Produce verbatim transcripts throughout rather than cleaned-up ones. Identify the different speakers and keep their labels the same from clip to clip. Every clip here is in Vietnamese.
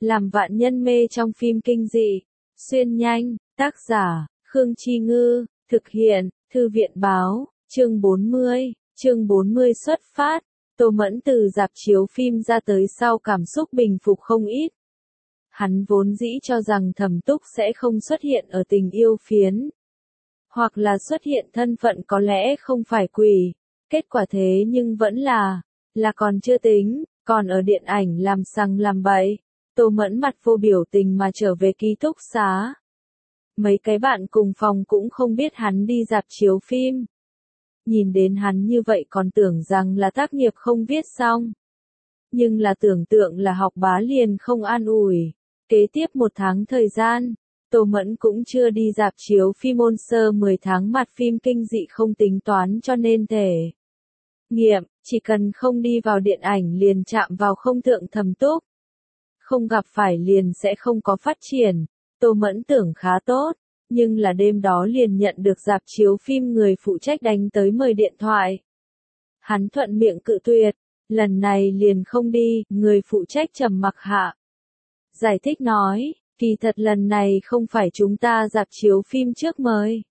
Speaker 1: làm vạn nhân mê trong phim kinh dị. Xuyên nhanh, tác giả, Khương Chi Ngư, thực hiện, Thư viện Báo, chương bốn mươi, chương bốn mươi xuất phát. Tô Mẫn từ rạp chiếu phim ra tới sau cảm xúc bình phục không ít. Hắn vốn dĩ cho rằng Thẩm Túc sẽ không xuất hiện ở Tình Yêu Phiến. Hoặc là xuất hiện thân phận có lẽ không phải quỷ. Kết quả thế nhưng vẫn là, là còn chưa tính, còn ở điện ảnh làm sằng làm bậy. Tô Mẫn mặt vô biểu tình mà trở về ký túc xá. Mấy cái bạn cùng phòng cũng không biết hắn đi rạp chiếu phim. Nhìn đến hắn như vậy còn tưởng rằng là tác nghiệp không viết xong. Nhưng là tưởng tượng là học bá liền không an ủi. Kế tiếp một tháng thời gian, Tô Mẫn cũng chưa đi rạp chiếu phim ôn sơ mười tháng mặt phim kinh dị không tính toán cho nên thể. Nghiệm, chỉ cần không đi vào điện ảnh liền chạm vào không thượng Thẩm Túc. Không gặp phải liền sẽ không có phát triển. Tô Mẫn tưởng khá tốt, nhưng là đêm đó liền nhận được rạp chiếu phim người phụ trách đánh tới mời điện thoại. Hắn thuận miệng cự tuyệt, lần này liền không đi, người phụ trách trầm mặc hạ. Giải thích nói, kỳ thật lần này không phải chúng ta rạp chiếu phim trước mời.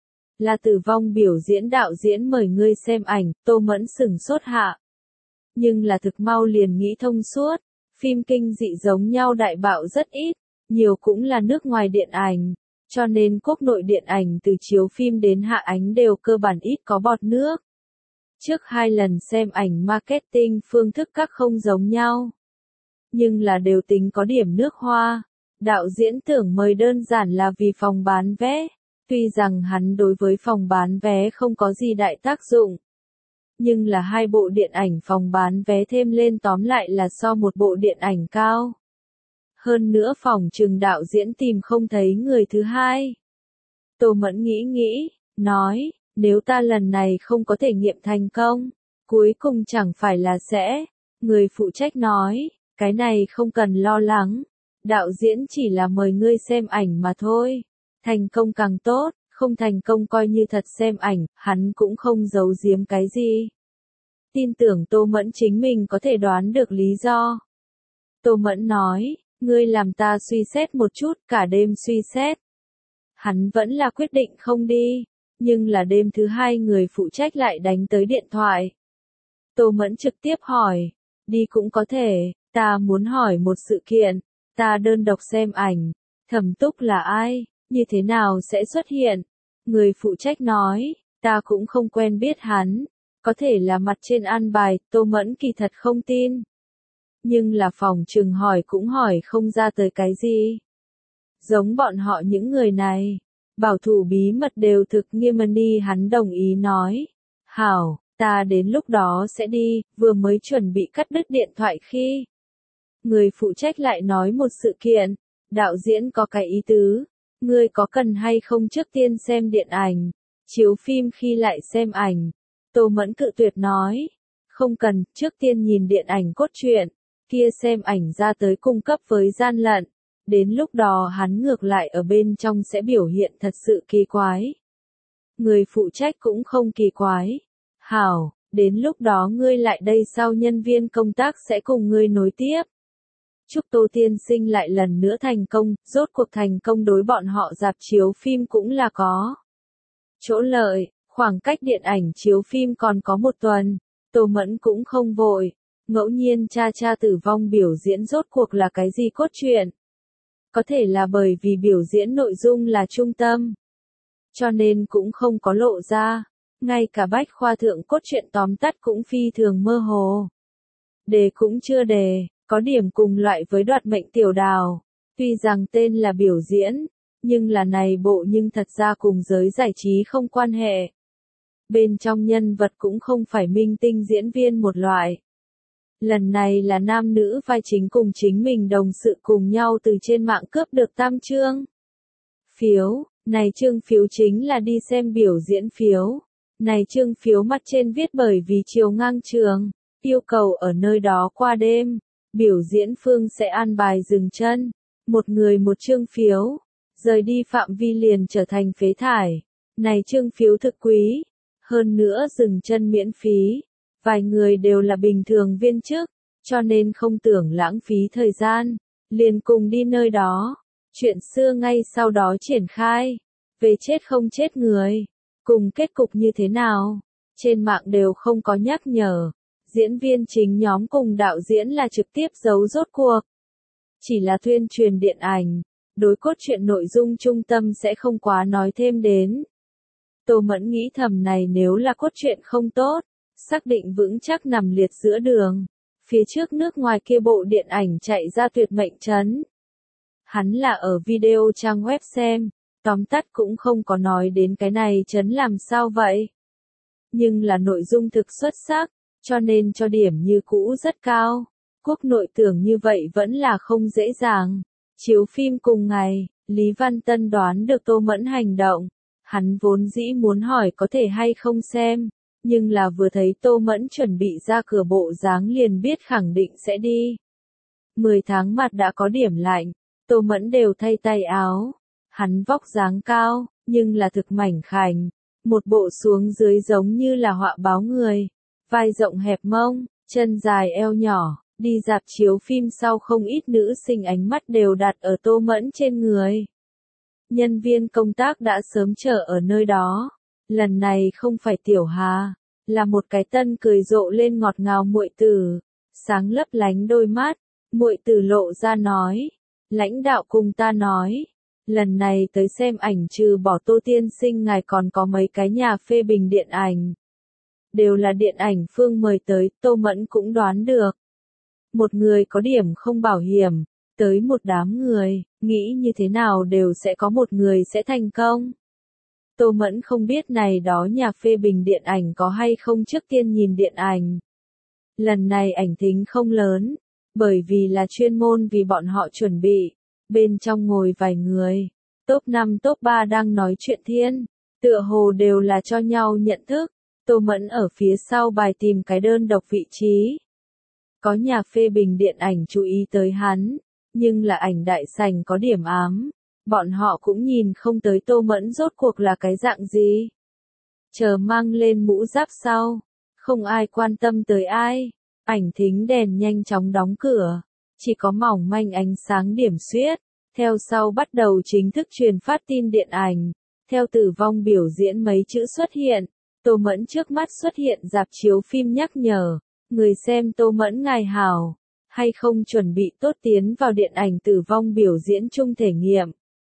Speaker 1: Là Tử Vong biểu diễn đạo diễn mời ngươi xem ảnh. Tô Mẫn sửng sốt hạ. Nhưng là thực mau liền nghĩ thông suốt, phim kinh dị giống nhau đại bạo rất ít, nhiều cũng là nước ngoài điện ảnh, cho nên quốc nội điện ảnh từ chiếu phim đến hạ ánh đều cơ bản ít có bọt nước. Trước hai lần xem ảnh marketing phương thức các không giống nhau, nhưng là đều tính có điểm nước hoa. Đạo diễn tưởng mời đơn giản là vì phòng bán vé, tuy rằng hắn đối với phòng bán vé không có gì đại tác dụng. Nhưng là hai bộ điện ảnh phòng bán vé thêm lên tóm lại là so một bộ điện ảnh cao. Hơn nữa phòng trừng đạo diễn tìm không thấy người thứ hai. Tô Mẫn nghĩ nghĩ, nói, nếu ta lần này không có thể nghiệm thành công, cuối cùng chẳng phải là sẽ. Người phụ trách nói, cái này không cần lo lắng, đạo diễn chỉ là mời ngươi xem ảnh mà thôi. Thành công càng tốt, không thành công coi như thật xem ảnh, hắn cũng không giấu giếm cái gì. Tin tưởng Tô Mẫn chính mình có thể đoán được lý do. Tô Mẫn nói, ngươi làm ta suy xét một chút, cả đêm suy xét. Hắn vẫn là quyết định không đi, nhưng là đêm thứ hai người phụ trách lại đánh tới điện thoại. Tô Mẫn trực tiếp hỏi, đi cũng có thể, ta muốn hỏi một sự kiện, ta đơn độc xem ảnh, Thẩm Túc là ai, như thế nào sẽ xuất hiện? Người phụ trách nói, ta cũng không quen biết hắn, có thể là mặt trên an bài. Tô Mẫn kỳ thật không tin. Nhưng là phòng trừng hỏi cũng hỏi không ra tới cái gì. Giống bọn họ những người này, bảo thủ bí mật đều thực nghiêm ni. Hắn đồng ý nói, hảo, ta đến lúc đó sẽ đi. Vừa mới chuẩn bị cắt đứt điện thoại khi người phụ trách lại nói một sự kiện, đạo diễn có cái ý tứ, ngươi có cần hay không trước tiên xem điện ảnh, chiếu phim khi lại xem ảnh. Tô Mẫn cự tuyệt nói, không cần, trước tiên nhìn điện ảnh cốt truyện, kia xem ảnh ra tới cung cấp với gian lận, đến lúc đó hắn ngược lại ở bên trong sẽ biểu hiện thật sự kỳ quái. Người phụ trách cũng không kỳ quái. Hảo, đến lúc đó ngươi lại đây sau nhân viên công tác sẽ cùng ngươi nối tiếp. Chúc Tô tiên sinh lại lần nữa thành công, rốt cuộc thành công đối bọn họ rạp chiếu phim cũng là có chỗ lợi. Khoảng cách điện ảnh chiếu phim còn có một tuần, Tô Mẫn cũng không vội, ngẫu nhiên tra tra Tử Vong biểu diễn rốt cuộc là cái gì cốt truyện. Có thể là bởi vì biểu diễn nội dung là trung tâm, cho nên cũng không có lộ ra, ngay cả bách khoa thượng cốt truyện tóm tắt cũng phi thường mơ hồ. Đề cũng chưa đề, có điểm cùng loại với Đoạt mệnh tiểu đào, tuy rằng tên là biểu diễn, nhưng là này bộ nhưng thật ra cùng giới giải trí không quan hệ. Bên trong nhân vật cũng không phải minh tinh diễn viên một loại. Lần này là nam nữ vai chính cùng chính mình đồng sự cùng nhau từ trên mạng cướp được tam chương phiếu. Này chương phiếu chính là đi xem biểu diễn phiếu. Này chương phiếu mặt trên viết bởi vì chiều ngang trường, yêu cầu ở nơi đó qua đêm, biểu diễn phương sẽ an bài dừng chân. Một người một chương phiếu, rời đi phạm vi liền trở thành phế thải. Này chương phiếu thực quý. Hơn nữa dừng chân miễn phí, vài người đều là bình thường viên chức, cho nên không tưởng lãng phí thời gian, liền cùng đi nơi đó. Chuyện xưa ngay sau đó triển khai. Về chết không chết người. Cùng kết cục như thế nào? Trên mạng đều không có nhắc nhở. Diễn viên chính nhóm cùng đạo diễn là trực tiếp giấu rốt cuộc. Chỉ là tuyên truyền điện ảnh. Đối cốt truyện nội dung trung tâm sẽ không quá nói thêm đến. Tô Mẫn nghĩ thầm này nếu là cốt truyện không tốt, xác định vững chắc nằm liệt giữa đường. Phía trước nước ngoài kia bộ điện ảnh chạy ra tuyệt mệnh trấn. Hắn là ở video trang web xem, tóm tắt cũng không có nói đến cái này trấn làm sao vậy. Nhưng là nội dung thực xuất sắc, cho nên cho điểm như cũ rất cao. Quốc nội tưởng như vậy vẫn là không dễ dàng. Chiếu phim cùng ngày, Lý Văn Tân đoán được Tô Mẫn hành động. Hắn vốn dĩ muốn hỏi có thể hay không xem, nhưng là vừa thấy Tô Mẫn chuẩn bị ra cửa bộ dáng liền biết khẳng định sẽ đi. Mười tháng mặt đã có điểm lạnh, Tô Mẫn đều thay tay áo. Hắn vóc dáng cao, nhưng là thực mảnh khảnh. Một bộ xuống dưới giống như là họa báo người. Vai rộng hẹp mông, chân dài eo nhỏ. Đi rạp chiếu phim sau không ít nữ sinh ánh mắt đều đặt ở Tô Mẫn trên người. Nhân viên công tác đã sớm chờ ở nơi đó. Lần này không phải Tiểu Hà, là một cái tân cười rộ lên ngọt ngào muội tử, sáng lấp lánh đôi mắt, muội tử lộ ra nói, lãnh đạo cùng ta nói, lần này tới xem ảnh trừ bỏ Tô tiên sinh ngài còn có mấy cái nhà phê bình điện ảnh. Đều là điện ảnh phương mời tới, Tô Mẫn cũng đoán được. Một người có điểm không bảo hiểm, tới một đám người, nghĩ như thế nào đều sẽ có một người sẽ thành công. Tô Mẫn không biết này đó nhà phê bình điện ảnh có hay không trước tiên nhìn điện ảnh. Lần này ảnh thính không lớn, bởi vì là chuyên môn vì bọn họ chuẩn bị, bên trong ngồi vài người, top năm top ba đang nói chuyện thiên, tựa hồ đều là cho nhau nhận thức, Tô Mẫn ở phía sau bài tìm cái đơn độc vị trí. Có nhà phê bình điện ảnh chú ý tới hắn, nhưng là ảnh đại sảnh có điểm ám, bọn họ cũng nhìn không tới Tô Mẫn rốt cuộc là cái dạng gì. Chờ mang lên mũ giáp sau, không ai quan tâm tới ai, ảnh thính đèn nhanh chóng đóng cửa, chỉ có mỏng manh ánh sáng điểm xuyết, theo sau bắt đầu chính thức truyền phát tin điện ảnh, theo tử vong biểu diễn mấy chữ xuất hiện, Tô Mẫn trước mắt xuất hiện rạp chiếu phim nhắc nhở. Người xem Tô Mẫn ngài hảo, hay không chuẩn bị tốt tiến vào điện ảnh tử vong biểu diễn chung thể nghiệm.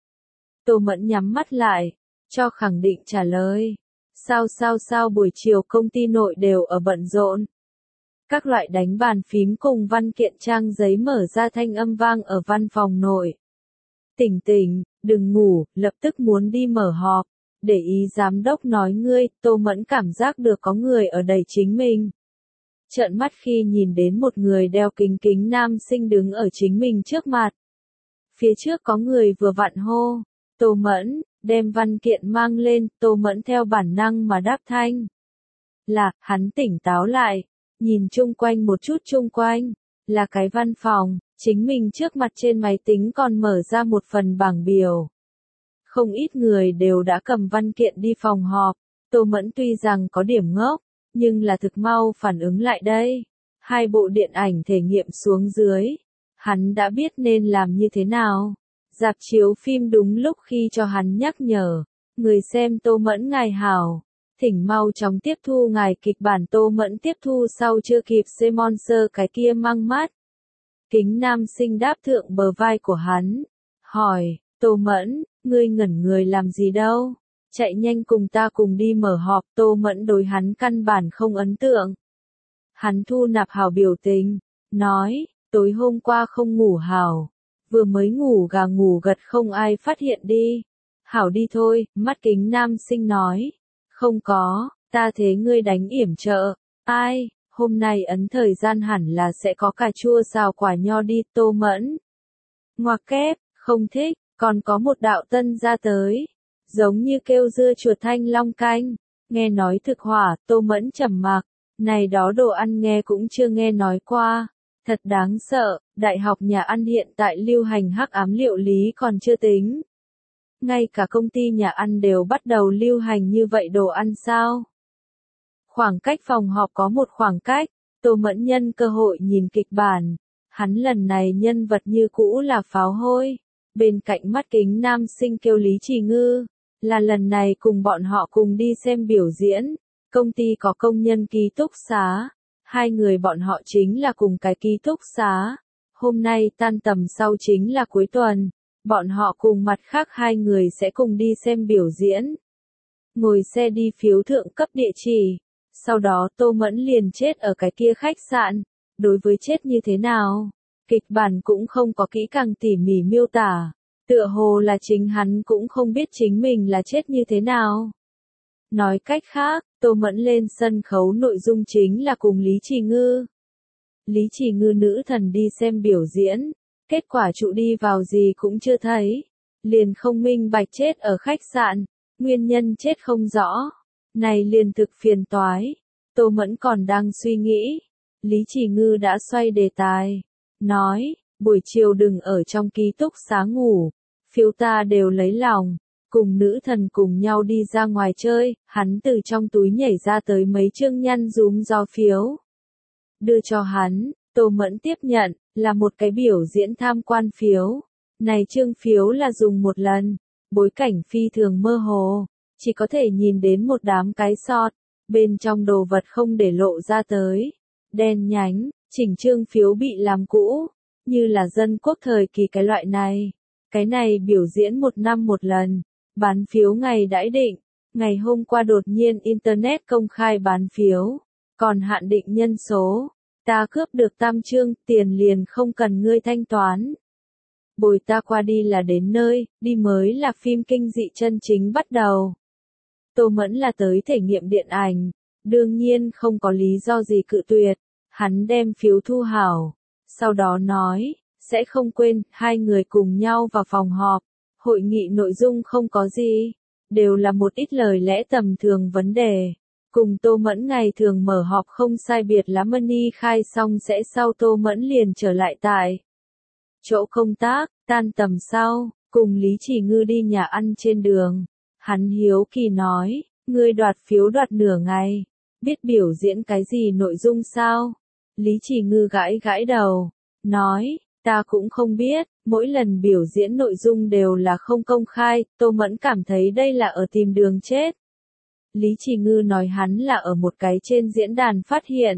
Speaker 1: Tô Mẫn nhắm mắt lại, cho khẳng định trả lời. Sao sao sao buổi chiều công ty nội đều ở bận rộn. Các loại đánh bàn phím cùng văn kiện trang giấy mở ra thanh âm vang ở văn phòng nội. Tỉnh tỉnh, đừng ngủ, lập tức muốn đi mở họp. Để ý giám đốc nói ngươi, Tô Mẫn cảm giác được có người ở đẩy chính mình. Trợn mắt khi nhìn đến một người đeo kính kính nam sinh đứng ở chính mình trước mặt. Phía trước có người vừa vặn hô, Tô Mẫn, đem văn kiện mang lên, Tô Mẫn theo bản năng mà đáp thanh. Là, hắn tỉnh táo lại, nhìn chung quanh một chút chung quanh, là cái văn phòng, chính mình trước mặt trên máy tính còn mở ra một phần bảng biểu. Không ít người đều đã cầm văn kiện đi phòng họp, Tô Mẫn tuy rằng có điểm ngốc, nhưng là thực mau phản ứng lại đây. Hai bộ điện ảnh thể nghiệm xuống dưới. Hắn đã biết nên làm như thế nào. Rạp chiếu phim đúng lúc khi cho hắn nhắc nhở. Người xem Tô Mẫn ngài hảo. Thỉnh mau chóng tiếp thu ngài kịch bản Tô Mẫn tiếp thu sau chưa kịp Simon sơ cái kia mang mắt. Kính nam sinh đáp thượng bờ vai của hắn. Hỏi, Tô Mẫn, ngươi ngẩn người làm gì đâu? Chạy nhanh cùng ta cùng đi mở họp, Tô Mẫn đối hắn căn bản không ấn tượng. Hắn thu nạp hảo biểu tình, nói, tối hôm qua không ngủ hảo, vừa mới ngủ gà ngủ gật không ai phát hiện đi. Hảo đi thôi, mắt kính nam sinh nói, không có, ta thế ngươi đánh yểm trợ, ai, hôm nay ấn thời gian hẳn là sẽ có cà chua xào quả nho đi, Tô Mẫn. Ngoặc kép, không thích, còn có một đạo tân ra tới. Giống như kêu dưa chuột thanh long canh, nghe nói thực hỏa, Tô Mẫn trầm mặc, này đó đồ ăn nghe cũng chưa nghe nói qua, thật đáng sợ, đại học nhà ăn hiện tại lưu hành hắc ám liệu lý còn chưa tính. Ngay cả công ty nhà ăn đều bắt đầu lưu hành như vậy đồ ăn sao? Khoảng cách phòng họp có một khoảng cách, Tô Mẫn nhân cơ hội nhìn kịch bản, Hắn lần này nhân vật như cũ là pháo hôi. Bên cạnh mắt kính nam sinh kêu Lý Trì Ngư, là lần này cùng bọn họ cùng đi xem biểu diễn. Công ty có công nhân ký túc xá. Hai người bọn họ chính là cùng cái ký túc xá. Hôm nay tan tầm sau chính là cuối tuần. Bọn họ cùng mặt khác hai người sẽ cùng đi xem biểu diễn. Ngồi xe đi phiếu thượng cấp địa chỉ. Sau đó Tô Mẫn liền chết ở cái kia khách sạn. Đối với chết như thế nào? Kịch bản cũng không có kỹ càng tỉ mỉ miêu tả. Tựa hồ là chính hắn cũng không biết chính mình là chết như thế nào. Nói cách khác, Tô Mẫn lên sân khấu nội dung chính là cùng Lý Trì Ngư. Lý Trì Ngư nữ thần đi xem biểu diễn. Kết quả trụ đi vào gì cũng chưa thấy. Liền không minh bạch chết ở khách sạn. Nguyên nhân chết không rõ. Này liền thực phiền toái. Tô Mẫn còn đang suy nghĩ. Lý Trì Ngư đã xoay đề tài. Nói, buổi chiều đừng ở trong ký túc xá ngủ. Phiếu ta đều lấy lòng. Cùng nữ thần cùng nhau đi ra ngoài chơi. Hắn từ trong túi nhảy ra tới mấy chương nhăn rúm gió phiếu. Đưa cho hắn. Tô Mẫn tiếp nhận. Là một cái biểu diễn tham quan phiếu. Này chương phiếu là dùng một lần. Bối cảnh phi thường mơ hồ. Chỉ có thể nhìn đến một đám cái sọt. Bên trong đồ vật không để lộ ra tới. Đen nhánh, chỉnh chương phiếu bị làm cũ. Như là dân quốc thời kỳ cái loại này. Cái này biểu diễn một năm một lần. Bán phiếu ngày đãi định. Ngày hôm qua đột nhiên Internet công khai bán phiếu. Còn hạn định nhân số. Ta cướp được tam chương, tiền liền không cần ngươi thanh toán. Bồi ta qua đi là đến nơi, đi mới là phim kinh dị chân chính bắt đầu. Tô Mẫn là tới thể nghiệm điện ảnh, đương nhiên không có lý do gì cự tuyệt. Hắn đem phiếu thu hảo, sau đó nói, sẽ không quên, hai người cùng nhau vào phòng họp. Hội nghị nội dung không có gì, đều là một ít lời lẽ tầm thường vấn đề. Cùng Tô Mẫn ngày thường mở họp không sai biệt lắm. Money khai xong sẽ sau Tô Mẫn liền trở lại tại chỗ công tác, tan tầm sau, cùng Lý Trì Ngư đi nhà ăn trên đường. Hắn hiếu kỳ nói, ngươi đoạt phiếu đoạt nửa ngày, biết biểu diễn cái gì nội dung sao? Lý Trì Ngư gãi gãi đầu, nói, ta cũng không biết, mỗi lần biểu diễn nội dung đều là không công khai. Tô Mẫn cảm thấy đây là ở tìm đường chết. Lý Trì Ngư nói hắn là ở một cái trên diễn đàn phát hiện.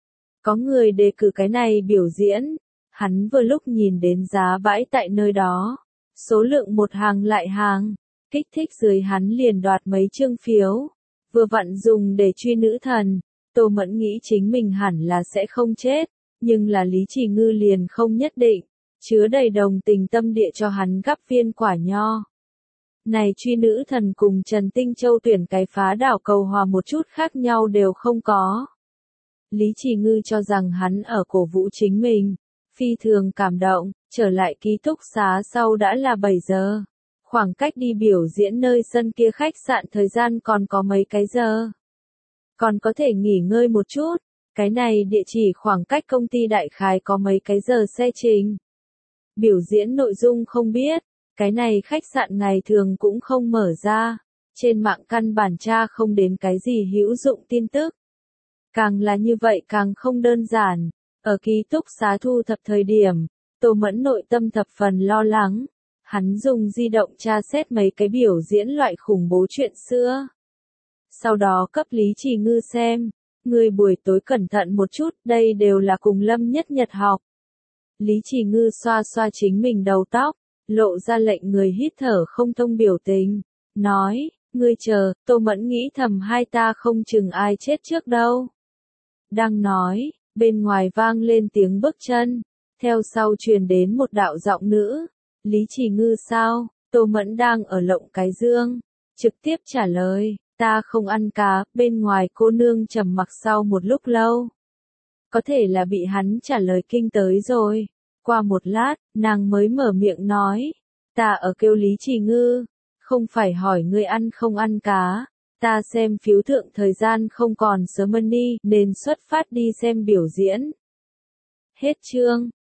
Speaker 1: Có người đề cử cái này biểu diễn. Hắn vừa lúc nhìn đến giá bãi tại nơi đó. Số lượng một hàng lại hàng. Kích thích dưới hắn liền đoạt mấy chương phiếu. Vừa vặn dùng để truy nữ thần. Tô Mẫn nghĩ chính mình hẳn là sẽ không chết. Nhưng là Lý Trì Ngư liền không nhất định. Chứa đầy đồng tình tâm địa cho hắn gắp viên quả nho. Này truy nữ thần cùng Trần Tinh Châu tuyển cái phá đảo cầu hòa một chút khác nhau đều không có. Lý Trì Ngư cho rằng hắn ở cổ vũ chính mình. Phi thường cảm động, trở lại ký túc xá sau đã là bảy giờ. Khoảng cách đi biểu diễn nơi sân kia khách sạn thời gian còn có mấy cái giờ. Còn có thể nghỉ ngơi một chút. Cái này địa chỉ khoảng cách công ty đại khái có mấy cái giờ xe trình. Biểu diễn nội dung không biết. Cái này khách sạn ngày thường cũng không mở ra. Trên mạng căn bản tra không đến cái gì hữu dụng tin tức. Càng là như vậy càng không đơn giản. Ở ký túc xá thu thập thời điểm, Tô Mẫn nội tâm thập phần lo lắng. Hắn dùng di động tra xét mấy cái biểu diễn loại khủng bố chuyện xưa. Sau đó cấp Lý Trì Ngư xem. Người buổi tối cẩn thận một chút, đây đều là cùng Lâm Nhất Nhật học. Lý Trì Ngư xoa xoa chính mình đầu tóc. Lộ ra lệnh người hít thở không thông biểu tình. Nói, ngươi chờ, Tô Mẫn nghĩ thầm hai ta không chừng ai chết trước đâu. Đang nói, bên ngoài vang lên tiếng bước chân. Theo sau truyền đến một đạo giọng nữ. Lý Trì Ngư sao? Tô Mẫn đang ở lộng cái dương. Trực tiếp trả lời, ta không ăn cá. Bên ngoài cô nương trầm mặc sau một lúc lâu. Có thể là bị hắn trả lời kinh tới rồi. Qua một lát, nàng mới mở miệng nói, ta ở kêu Lý Trì Ngư, không phải hỏi ngươi ăn không ăn cá, ta xem phiếu thượng thời gian không còn sớm đi, nên xuất phát đi xem biểu diễn. Hết chương.